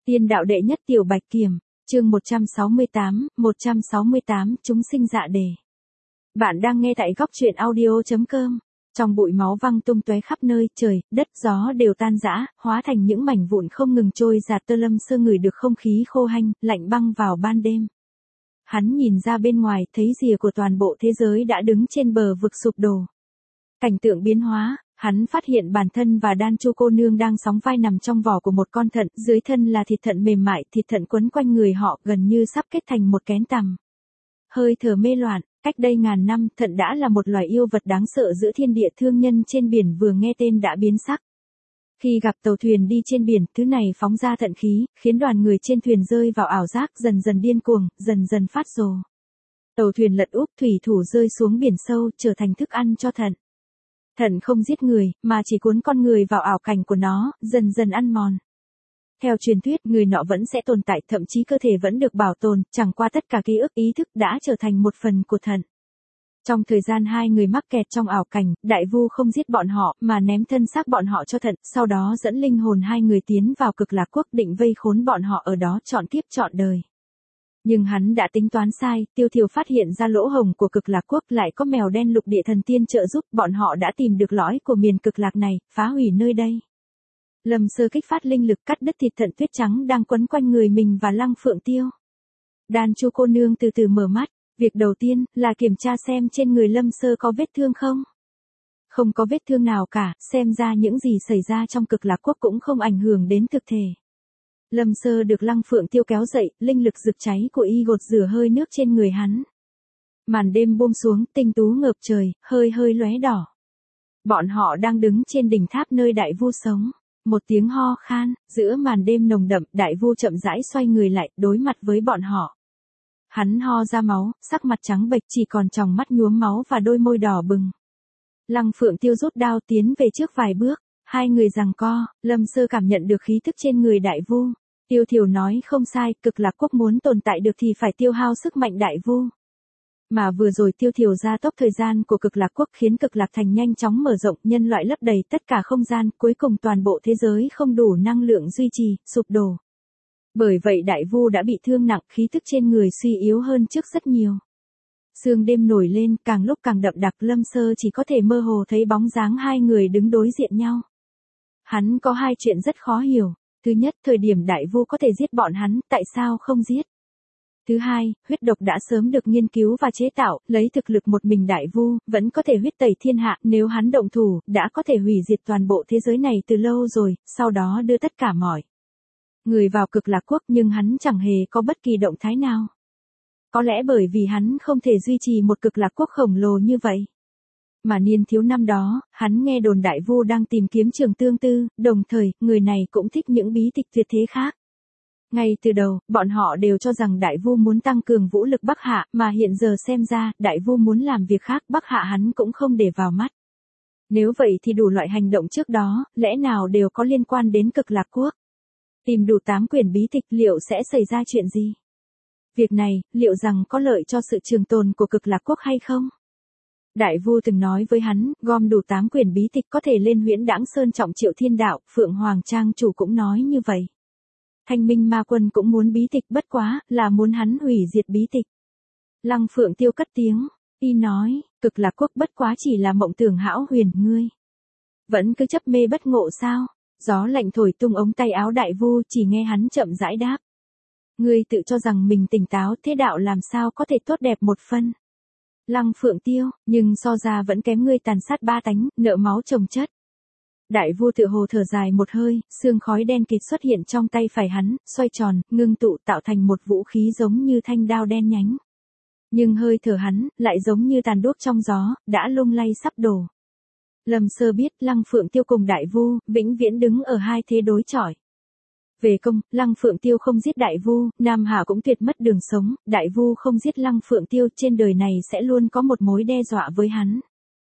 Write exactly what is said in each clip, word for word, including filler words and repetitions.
Tiên đạo đệ nhất tiểu bạch kiểm, chương một trăm sáu mươi tám, một trăm sáu mươi tám, chúng sinh dạ đề. Bạn đang nghe tại góc truyện audio chấm com. Trong bụi máu văng tung tóe khắp nơi, trời, đất, gió đều tan rã, hóa thành những mảnh vụn không ngừng trôi giạt. Tơ Lâm Sơ ngửi được không khí khô hanh, lạnh băng vào ban đêm. Hắn nhìn ra bên ngoài, thấy rìa của toàn bộ thế giới đã đứng trên bờ vực sụp đổ. Cảnh tượng biến hóa, hắn phát hiện bản thân và Đan Chu cô nương đang sóng vai nằm trong vỏ của một con thận, dưới thân là thịt thận mềm mại, thịt thận quấn quanh người họ gần như sắp kết thành một kén tằm. Hơi thở mê loạn, cách đây ngàn năm, thận đã là một loài yêu vật đáng sợ giữa thiên địa. Thương nhân trên biển vừa nghe tên đã biến sắc. Khi gặp tàu thuyền đi trên biển, thứ này phóng ra thận khí, khiến đoàn người trên thuyền rơi vào ảo giác, dần dần điên cuồng, dần dần phát rồ. Tàu thuyền lật úp, thủy thủ rơi xuống biển sâu, trở thành thức ăn cho thận. Thận không giết người, mà chỉ cuốn con người vào ảo cảnh của nó, dần dần ăn mòn. Theo truyền thuyết, người nọ vẫn sẽ tồn tại, thậm chí cơ thể vẫn được bảo tồn, chẳng qua tất cả ký ức, ý thức đã trở thành một phần của thận. Trong thời gian hai người mắc kẹt trong ảo cảnh, Đại Vu không giết bọn họ, mà ném thân xác bọn họ cho thận, sau đó dẫn linh hồn hai người tiến vào Cực Lạc Quốc, định vây khốn bọn họ ở đó trọn kiếp trọn đời. Nhưng hắn đã tính toán sai, Tiêu Thiều phát hiện ra lỗ hổng của Cực Lạc Quốc, lại có mèo đen lục địa thần tiên trợ giúp, bọn họ đã tìm được lõi của miền Cực Lạc này, phá hủy nơi đây. Lâm Sơ kích phát linh lực cắt đứt thịt thận tuyết trắng đang quấn quanh người mình và Lăng Phượng Tiêu. Đan Chu cô nương từ từ mở mắt, việc đầu tiên là kiểm tra xem trên người Lâm Sơ có vết thương không. Không có vết thương nào cả, xem ra những gì xảy ra trong Cực Lạc Quốc cũng không ảnh hưởng đến thực thể. Lâm Sơ được Lăng Phượng Tiêu kéo dậy, linh lực rực cháy của y gột rửa hơi nước trên người hắn. Màn đêm buông xuống, tinh tú ngợp trời, hơi hơi lóe đỏ. Bọn họ đang đứng trên đỉnh tháp nơi Đại Vu sống. Một tiếng ho khan, giữa màn đêm nồng đậm, Đại Vu chậm rãi xoay người lại, đối mặt với bọn họ. Hắn ho ra máu, sắc mặt trắng bệch, chỉ còn tròng mắt nhuốm máu và đôi môi đỏ bừng. Lăng Phượng Tiêu rút đao tiến về trước vài bước. Hai người giằng co, Lâm Sơ cảm nhận được khí tức trên người Đại Vu. Tiêu Thiều nói không sai, Cực Lạc Quốc muốn tồn tại được thì phải tiêu hao sức mạnh Đại Vu. Mà vừa rồi Tiêu Thiều gia tốc thời gian của Cực Lạc Quốc khiến Cực Lạc Thành nhanh chóng mở rộng, nhân loại lấp đầy tất cả không gian, cuối cùng toàn bộ thế giới không đủ năng lượng duy trì, sụp đổ. Bởi vậy Đại Vu đã bị thương nặng, khí tức trên người suy yếu hơn trước rất nhiều. Sương đêm nổi lên, càng lúc càng đậm đặc, Lâm Sơ chỉ có thể mơ hồ thấy bóng dáng hai người đứng đối diện nhau. Hắn có hai chuyện rất khó hiểu. Thứ nhất, thời điểm Đại Vu có thể giết bọn hắn, tại sao không giết? Thứ hai, huyết độc đã sớm được nghiên cứu và chế tạo, lấy thực lực một mình Đại Vu, vẫn có thể huyết tẩy thiên hạ, nếu hắn động thủ, đã có thể hủy diệt toàn bộ thế giới này từ lâu rồi, sau đó đưa tất cả mọi người vào Cực Lạc Quốc, nhưng hắn chẳng hề có bất kỳ động thái nào. Có lẽ bởi vì hắn không thể duy trì một Cực Lạc Quốc khổng lồ như vậy. Mà niên thiếu năm đó, hắn nghe đồn Đại Vu đang tìm kiếm Trường Tương Tư, đồng thời, người này cũng thích những bí tịch tuyệt thế khác. Ngay từ đầu, bọn họ đều cho rằng Đại Vu muốn tăng cường vũ lực Bắc Hạ, mà hiện giờ xem ra, Đại Vu muốn làm việc khác, Bắc Hạ hắn cũng không để vào mắt. Nếu vậy thì đủ loại hành động trước đó, lẽ nào đều có liên quan đến Cực Lạc Quốc? Tìm đủ tám quyển bí tịch, liệu sẽ xảy ra chuyện gì? Việc này, liệu rằng có lợi cho sự trường tồn của Cực Lạc Quốc hay không? Đại Vu từng nói với hắn, gom đủ tám quyển bí tịch có thể lên Huyễn Đãng Sơn trọng triệu thiên đạo, Phượng Hoàng Trang chủ cũng nói như vậy. Thanh Minh Ma Quân cũng muốn bí tịch, bất quá, là muốn hắn hủy diệt bí tịch. Lăng Phượng Tiêu cất tiếng, y nói, Cực Lạc Quốc bất quá chỉ là mộng tưởng hão huyền, ngươi vẫn cứ chấp mê bất ngộ sao? Gió lạnh thổi tung ống tay áo Đại Vu, chỉ nghe hắn chậm rãi đáp. Ngươi tự cho rằng mình tỉnh táo, thế đạo làm sao có thể tốt đẹp một phân? Lăng Phượng Tiêu, nhưng so ra vẫn kém ngươi tàn sát ba tánh, nợ máu chồng chất. Đại Vu tựa hồ thở dài một hơi, sương khói đen kịt xuất hiện trong tay phải hắn, xoay tròn, ngưng tụ tạo thành một vũ khí giống như thanh đao đen nhánh. Nhưng hơi thở hắn, lại giống như tàn đuốc trong gió, đã lung lay sắp đổ. Lâm Sơ biết Lăng Phượng Tiêu cùng Đại Vu, vĩnh viễn đứng ở hai thế đối chọi. Về công, Lăng Phượng Tiêu không giết Đại Vu, Nam Hà cũng tuyệt mất đường sống, Đại Vu không giết Lăng Phượng Tiêu, trên đời này sẽ luôn có một mối đe dọa với hắn.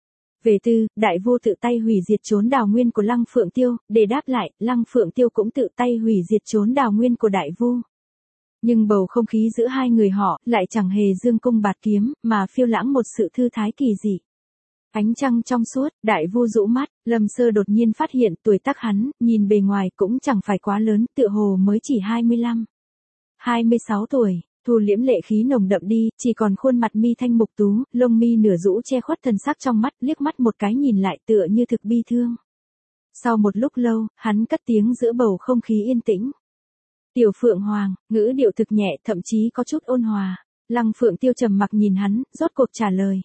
Về tư, Đại Vu tự tay hủy diệt chốn đào nguyên của Lăng Phượng Tiêu, để đáp lại, Lăng Phượng Tiêu cũng tự tay hủy diệt chốn đào nguyên của Đại Vu. Nhưng bầu không khí giữa hai người họ, lại chẳng hề dương cung bạt kiếm, mà phiêu lãng một sự thư thái kỳ dị. Ánh trăng trong suốt, Đại Vu rũ mắt, Lâm Sơ đột nhiên phát hiện tuổi tác hắn, nhìn bề ngoài cũng chẳng phải quá lớn, tựa hồ mới chỉ hai mươi lăm, hai mươi sáu tuổi, thu liễm lệ khí nồng đậm đi, chỉ còn khuôn mặt mi thanh mục tú, lông mi nửa rũ che khuất thần sắc trong mắt, liếc mắt một cái nhìn lại tựa như thực bi thương. Sau một lúc lâu, hắn cất tiếng giữa bầu không khí yên tĩnh. Tiểu Phượng Hoàng, ngữ điệu thực nhẹ, thậm chí có chút ôn hòa. Lăng Phượng Tiêu trầm mặc nhìn hắn, rốt cuộc trả lời.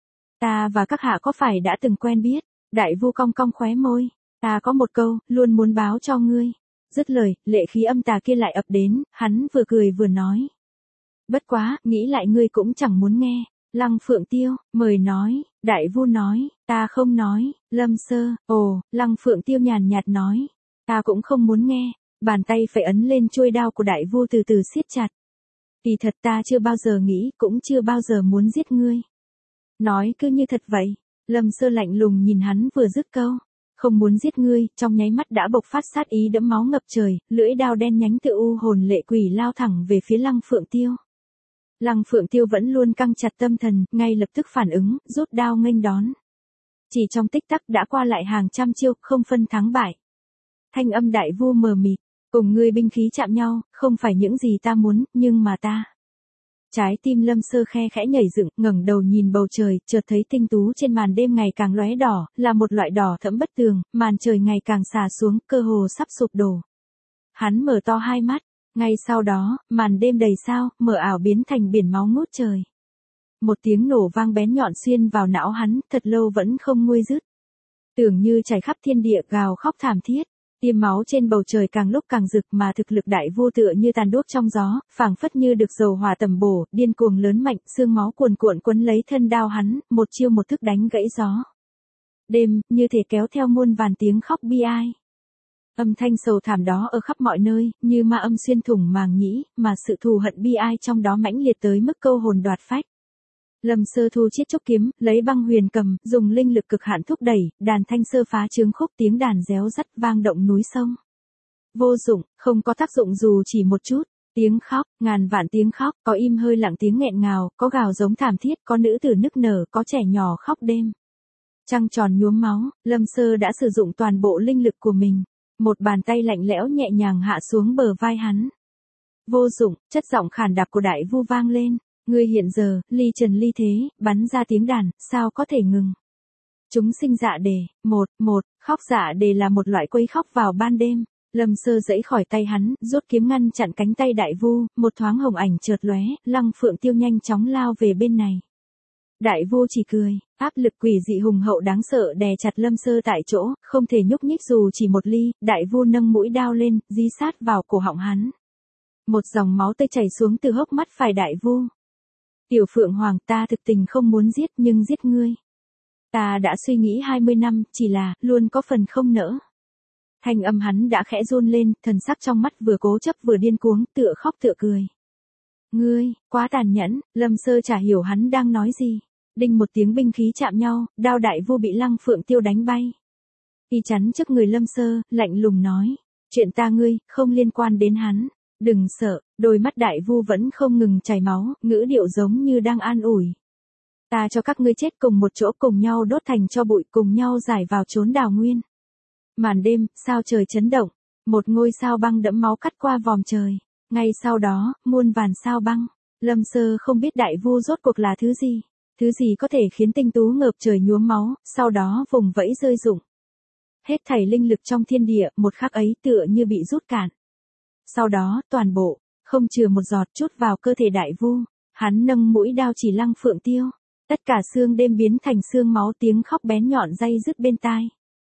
Ta và các hạ có phải đã từng quen biết? Đại Vu cong cong khóe môi. Ta có một câu, luôn muốn báo cho ngươi. Dứt lời, lệ khí âm tà kia lại ập đến, hắn vừa cười vừa nói. Bất quá, nghĩ lại ngươi cũng chẳng muốn nghe. Lăng Phượng Tiêu, mời nói, Đại Vu nói, ta không nói, Lâm Sơ, ồ, Lăng Phượng Tiêu nhàn nhạt nói, ta cũng không muốn nghe, bàn tay phải ấn lên chuôi đao của Đại Vu từ từ siết chặt. Kỳ thật ta chưa bao giờ nghĩ, cũng chưa bao giờ muốn giết ngươi. Nói cứ như thật vậy, Lâm Sơ lạnh lùng nhìn hắn vừa dứt câu, không muốn giết ngươi, trong nháy mắt đã bộc phát sát ý đẫm máu ngập trời, lưỡi đao đen nhánh tựa u hồn lệ quỷ lao thẳng về phía Lăng Phượng Tiêu. Lăng Phượng Tiêu vẫn luôn căng chặt tâm thần, ngay lập tức phản ứng, rút đao nghênh đón. Chỉ trong tích tắc đã qua lại hàng trăm chiêu, không phân thắng bại. Thanh âm Đại Vu mờ mịt, cùng ngươi binh khí chạm nhau, không phải những gì ta muốn, nhưng mà ta. Trái tim Lâm Sơ khe khẽ nhảy dựng, ngẩng đầu nhìn bầu trời, chợt thấy tinh tú trên màn đêm ngày càng lóe đỏ, là một loại đỏ thẫm bất tường, màn trời ngày càng xà xuống, cơ hồ sắp sụp đổ. Hắn mở to hai mắt. Ngay sau đó, màn đêm đầy sao, mờ ảo biến thành biển máu ngút trời. Một tiếng nổ vang bén nhọn xuyên vào não hắn, thật lâu vẫn không nguôi dứt. Tưởng như chảy khắp thiên địa gào khóc thảm thiết, tiêm máu trên bầu trời càng lúc càng rực mà thực lực Đại Vu tựa như tàn đuốc trong gió, phảng phất như được dầu hỏa tầm bổ, điên cuồng lớn mạnh, xương máu cuồn cuộn quấn lấy thân đao hắn, một chiêu một thức đánh gãy gió. Đêm, như thể kéo theo muôn vàn tiếng khóc bi ai. Âm thanh sầu thảm đó ở khắp mọi nơi, như ma âm xuyên thủng màng nhĩ, mà sự thù hận bi ai trong đó mãnh liệt tới mức câu hồn đoạt phách. Lâm Sơ thu chiết trúc kiếm, lấy băng huyền cầm, dùng linh lực cực hạn thúc đẩy, đàn thanh sơ phá trướng khúc tiếng đàn réo rắt vang động núi sông. Vô dụng, không có tác dụng dù chỉ một chút. Tiếng khóc, ngàn vạn tiếng khóc, có im hơi lặng tiếng nghẹn ngào, có gào giống thảm thiết, có nữ tử nức nở, có trẻ nhỏ khóc đêm. Trăng tròn nhuốm máu, Lâm Sơ đã sử dụng toàn bộ linh lực của mình. Một bàn tay lạnh lẽo nhẹ nhàng hạ xuống bờ vai hắn. Vô dụng, chất giọng khàn đặc của Đại Vu vang lên. Ngươi hiện giờ, ly trần ly thế, bắn ra tiếng đàn, sao có thể ngừng. Chúng sinh dạ đề, một, một, khóc dạ đề là một loại quấy khóc vào ban đêm. Lâm Sơ giãy khỏi tay hắn, rút kiếm ngăn chặn cánh tay Đại Vu, một thoáng hồng ảnh chợt lóe, Lăng Phượng Tiêu nhanh chóng lao về bên này. Đại Vu chỉ cười, áp lực quỷ dị hùng hậu đáng sợ đè chặt Lâm Sơ tại chỗ, không thể nhúc nhích dù chỉ một ly, Đại Vu nâng mũi đao lên, dí sát vào cổ họng hắn. Một dòng máu tươi chảy xuống từ hốc mắt phải Đại Vu. Tiểu Phượng Hoàng, ta thực tình không muốn giết nhưng giết ngươi. Ta đã suy nghĩ hai mươi năm, chỉ là, luôn có phần không nỡ. Thanh âm hắn đã khẽ run lên, thần sắc trong mắt vừa cố chấp vừa điên cuồng, tựa khóc tựa cười. Ngươi, quá tàn nhẫn, Lâm Sơ chả hiểu hắn đang nói gì. Đinh một tiếng binh khí chạm nhau, đao Đại Vu bị Lăng Phượng Tiêu đánh bay. Y chắn trước người Lâm Sơ, lạnh lùng nói. Chuyện ta ngươi, không liên quan đến hắn. Đừng sợ, đôi mắt Đại Vu vẫn không ngừng chảy máu, ngữ điệu giống như đang an ủi. Ta cho các ngươi chết cùng một chỗ cùng nhau đốt thành cho bụi cùng nhau giải vào chốn đào nguyên. Màn đêm, sao trời chấn động, một ngôi sao băng đẫm máu cắt qua vòm trời. Ngay sau đó, muôn vàn sao băng. Lâm Sơ không biết Đại Vu rốt cuộc là thứ gì. Thứ gì có thể khiến tinh tú ngợp trời nhuốm máu, sau đó vùng vẫy rơi rụng. Hết thảy linh lực trong thiên địa, một khắc ấy tựa như bị rút cạn. Sau đó, toàn bộ, không chừa một giọt chút vào cơ thể Đại Vu. Hắn nâng mũi đao chỉ Lăng Phượng Tiêu. Tất cả xương đêm biến thành xương máu, tiếng khóc bén nhọn day dứt bên tai.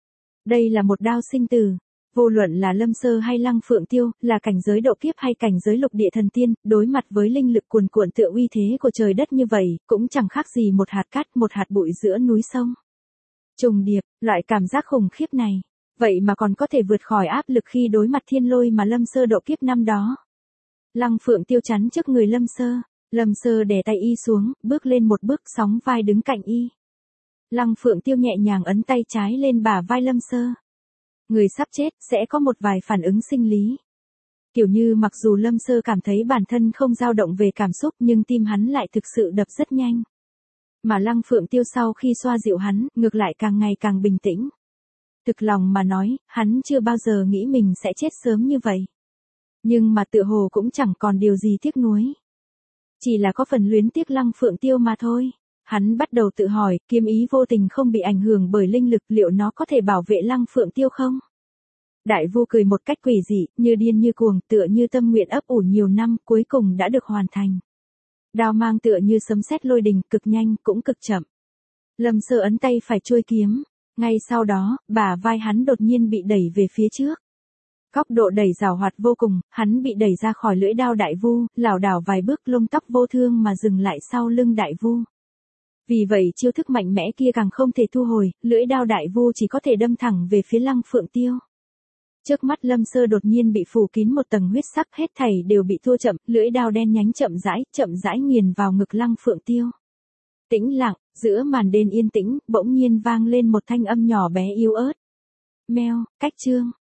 Đây là một đao sinh tử. Vô luận là Lâm Sơ hay Lăng Phượng Tiêu, là cảnh giới độ kiếp hay cảnh giới lục địa thần tiên, đối mặt với linh lực cuồn cuộn tựa uy thế của trời đất như vậy, cũng chẳng khác gì một hạt cát, một hạt bụi giữa núi sông. Trùng điệp, loại cảm giác khủng khiếp này, vậy mà còn có thể vượt khỏi áp lực khi đối mặt thiên lôi mà Lâm Sơ độ kiếp năm đó. Lăng Phượng Tiêu chắn trước người Lâm Sơ, Lâm Sơ đè tay y xuống, bước lên một bước sóng vai đứng cạnh y. Lăng Phượng Tiêu nhẹ nhàng ấn tay trái lên bả vai Lâm Sơ. Người sắp chết sẽ có một vài phản ứng sinh lý. Kiểu như mặc dù Lâm Sơ cảm thấy bản thân không dao động về cảm xúc nhưng tim hắn lại thực sự đập rất nhanh. Mà Lăng Phượng Tiêu sau khi xoa dịu hắn, ngược lại càng ngày càng bình tĩnh. Thực lòng mà nói, hắn chưa bao giờ nghĩ mình sẽ chết sớm như vậy. Nhưng mà tựa hồ cũng chẳng còn điều gì tiếc nuối. Chỉ là có phần luyến tiếc Lăng Phượng Tiêu mà thôi. Hắn bắt đầu tự hỏi, kiếm ý vô tình không bị ảnh hưởng bởi linh lực, liệu nó có thể bảo vệ Lăng Phượng Tiêu không? Đại Vu cười một cách quỷ dị, như điên như cuồng, tựa như tâm nguyện ấp ủ nhiều năm, cuối cùng đã được hoàn thành. Đao mang tựa như sấm sét lôi đình, cực nhanh, cũng cực chậm. Lâm Sơ ấn tay phải chuôi kiếm. Ngay sau đó, bả vai hắn đột nhiên bị đẩy về phía trước. Góc độ đẩy giảo hoạt vô cùng, hắn bị đẩy ra khỏi lưỡi đao Đại Vu, lảo đảo vài bước, lông tóc vô thương mà dừng lại sau lưng Đại Vu. Vì vậy chiêu thức mạnh mẽ kia càng không thể thu hồi, lưỡi đao Đại Vu chỉ có thể đâm thẳng về phía Lăng Phượng Tiêu. Trước mắt Lâm Sơ đột nhiên bị phủ kín một tầng huyết sắc, hết thảy đều bị thua chậm, lưỡi đao đen nhánh chậm rãi, chậm rãi nghiền vào ngực Lăng Phượng Tiêu. Tĩnh lặng, giữa màn đêm yên tĩnh, bỗng nhiên vang lên một thanh âm nhỏ bé yếu ớt. Meo, cách chương.